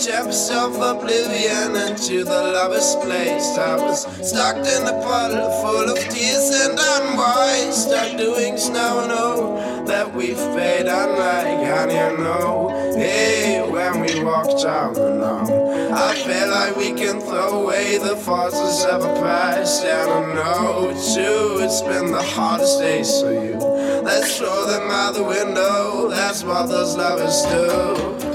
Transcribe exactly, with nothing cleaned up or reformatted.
tempest of oblivion into the lover's place. I was stuck in a puddle full of tears and unwise, stuck doing snow, know that we've paid unlike, and you know, hey, when we walked down the lawn, I feel like we can throw away the forces of a past, and I know too, it's been the hardest days for you. Let's throw them out the window, that's what those lovers do.